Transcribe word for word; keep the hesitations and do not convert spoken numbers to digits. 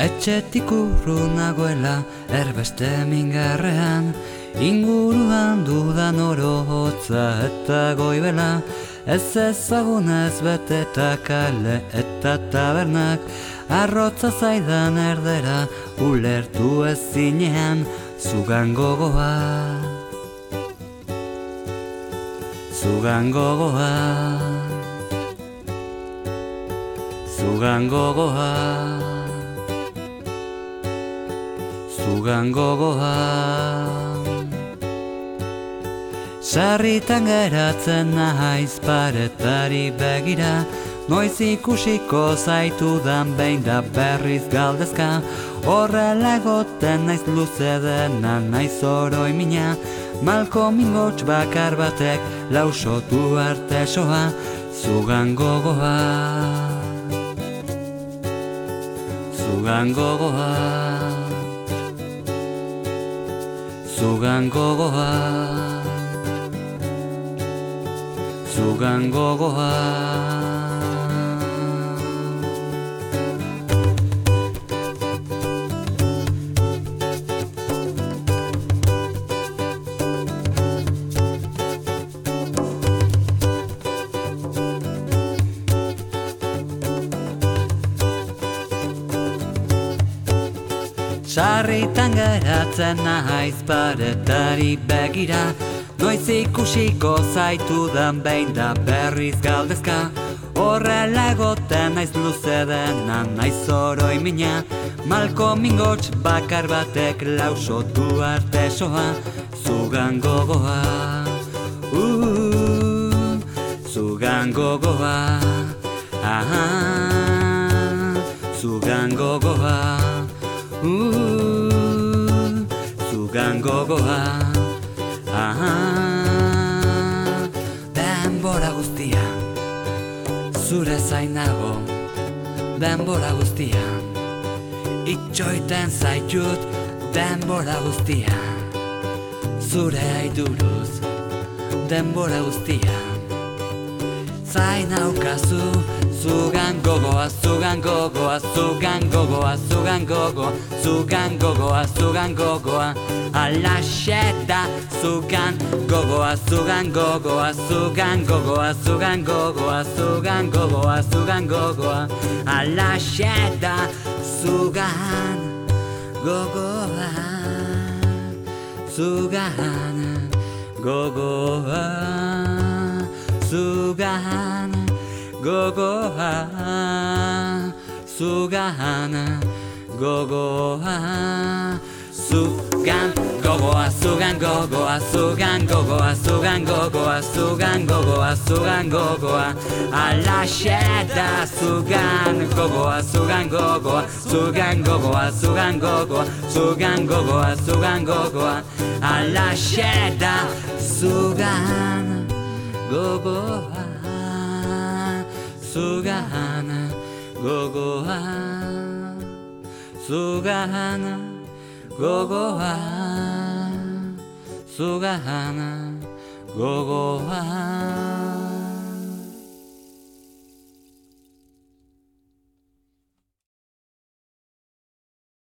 Etxetik urrun nagoela erbeste mingarrean, inguruan dudan oro hotza eta goibela, ez ezagunez beteta kale eta tabernak, arrotza zaidan erdera ulertu ezinean zugan gogoa. Zugan gogoa, zugan gogoa, zugan gogoa. Sarritan geratzen naiz paretari begira, noiz ikusiko zaitudan behin da berriz galdezka, horrela egoten naiz luze dena naiz oroimina, malko mingots bakar batek lausotu arte soa, zugan gogoa, zugan gogoa, zugan gogoa, zugan gogoa. Sarritan geratzen naiz paretari begira, noiz ikusiko zaitudan behin da berriz galdezka, horrela egoten naiz luze dena naiz oroimina, malko mingots bakar batek lausotu arte soa, zugan gogoa, uh, zugan gogoa, aha, zugan gogoa. Uh, zugan gogoa, aha. Denbora guztia, zure zainago, denbora guztia, itxoiten zaitut denbora guztia, zure aiduruz, denbora guztia, zainaukazu, zugan gogoa, zugan gogoa, zugan gogoa, zugan gogoa, zugan gogoa, zugan gogoa, alaxe da, zugan gogoa, zugan gogoa, zugan gogoa, zugan gogoa, zugan gogoa, zugan gogoa, alaxe da, zugan gogoa, zugan gogoa, zugan gogoa, zugan gogoa, zugan gogoa, zugan gogoa, zugan gogoa, zugan gogoa, zugan gogoa, zugan gogoa, alaxe da, zugan gogoa, zugan gogoa, zugan gogoa, zugan gogoa, zugan gogoa, zugan gogoa, alaxe da, zugan gogoa. Zugan gogoa, zugan gogoa, zugan gogoa.